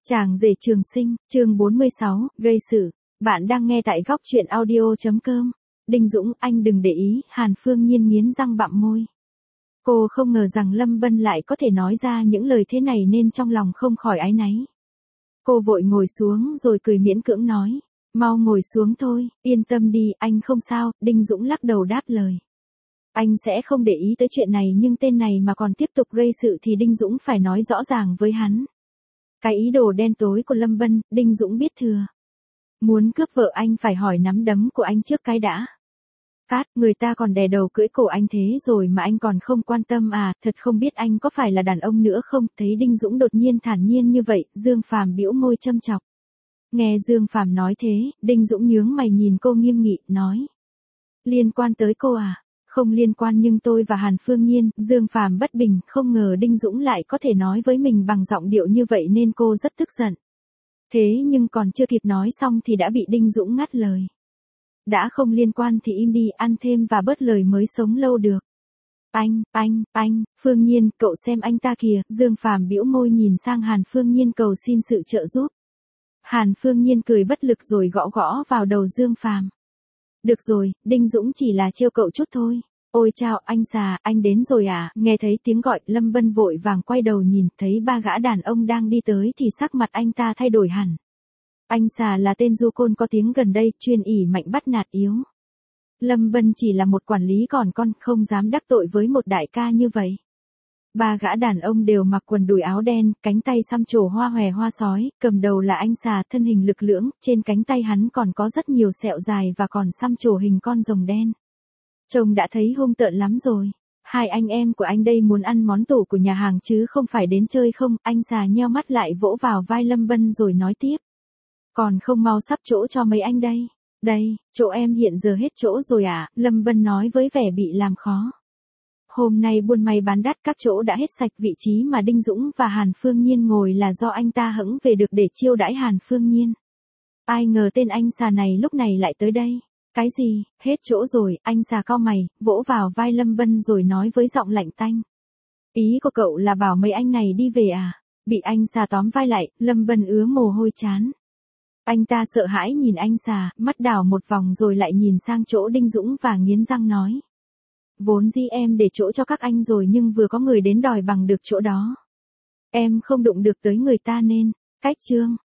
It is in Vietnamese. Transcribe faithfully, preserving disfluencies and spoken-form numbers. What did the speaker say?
Chàng rể trường sinh, chương bốn mươi sáu, gây sự. Bạn đang nghe tại góc truyện audio.com. Đinh Dũng, anh đừng để ý, Hàn Phương Nhiên nghiến răng bặm môi. Cô không ngờ rằng Lâm Bân lại có thể nói ra những lời thế này nên trong lòng không khỏi áy náy. Cô vội ngồi xuống rồi cười miễn cưỡng nói. Mau ngồi xuống thôi, yên tâm đi, anh không sao. Đinh Dũng lắc đầu đáp lời. Anh sẽ không để ý tới chuyện này, nhưng tên này mà còn tiếp tục gây sự thì Đinh Dũng phải nói rõ ràng với hắn. Cái ý đồ đen tối của Lâm Bân, Đinh Dũng biết thừa. Muốn cướp vợ anh phải hỏi nắm đấm của anh trước cái đã. Cát, người ta còn đè đầu cưỡi cổ anh thế rồi mà anh còn không quan tâm à, thật không biết anh có phải là đàn ông nữa không. Thấy Đinh Dũng đột nhiên thản nhiên như vậy, Dương Phàm bĩu môi châm chọc. Nghe Dương Phàm nói thế, Đinh Dũng nhướng mày nhìn cô nghiêm nghị, nói. Liên quan tới cô à? Không liên quan, nhưng tôi và Hàn Phương Nhiên. Dương Phàm bất bình, không ngờ Đinh Dũng lại có thể nói với mình bằng giọng điệu như vậy nên cô rất tức giận. Thế nhưng còn chưa kịp nói xong thì đã bị Đinh Dũng ngắt lời. Đã không liên quan thì im đi, ăn thêm và bớt lời mới sống lâu được. Anh, anh, anh, Phương Nhiên, cậu xem anh ta kìa. Dương Phàm bĩu môi nhìn sang Hàn Phương Nhiên cầu xin sự trợ giúp. Hàn Phương Nhiên cười bất lực rồi gõ gõ vào đầu Dương Phàm. Được rồi, Đinh Dũng chỉ là trêu cậu chút thôi. Ôi chao, anh già, anh đến rồi à? Nghe thấy tiếng gọi, Lâm Bân vội vàng quay đầu nhìn, thấy ba gã đàn ông đang đi tới thì sắc mặt anh ta thay đổi hẳn. Anh già là tên du côn có tiếng gần đây, chuyên ỷ mạnh bắt nạt yếu. Lâm Bân chỉ là một quản lý còn con, không dám đắc tội với một đại ca như vậy. Ba gã đàn ông đều mặc quần đùi áo đen, cánh tay xăm trổ hoa hòe hoa sói, cầm đầu là anh già thân hình lực lưỡng, trên cánh tay hắn còn có rất nhiều sẹo dài và còn xăm trổ hình con rồng đen. Trông đã thấy hung tợn lắm rồi. Hai anh em của anh đây muốn ăn món tủ của nhà hàng chứ không phải đến chơi không? Anh già nheo mắt lại vỗ vào vai Lâm Bân rồi nói tiếp. Còn không mau sắp chỗ cho mấy anh đây. Đây, chỗ em hiện giờ hết chỗ rồi à? Lâm Bân nói với vẻ bị làm khó. Hôm nay buôn may bán đắt, các chỗ đã hết sạch. Vị trí mà Đinh Dũng và Hàn Phương Nhiên ngồi là do anh ta hững về được để chiêu đãi Hàn Phương Nhiên. Ai ngờ tên anh già này lúc này lại tới đây. Cái gì, hết chỗ rồi? Anh già cau mày, vỗ vào vai Lâm Bân rồi nói với giọng lạnh tanh. Ý của cậu là bảo mấy anh này đi về à? Bị anh già tóm vai lại, Lâm Bân ứa mồ hôi chán. Anh ta sợ hãi nhìn anh già, mắt đảo một vòng rồi lại nhìn sang chỗ Đinh Dũng và nghiến răng nói. Vốn dĩ em để chỗ cho các anh rồi nhưng vừa có người đến đòi bằng được chỗ đó. Em không đụng được tới người ta nên, cách chương.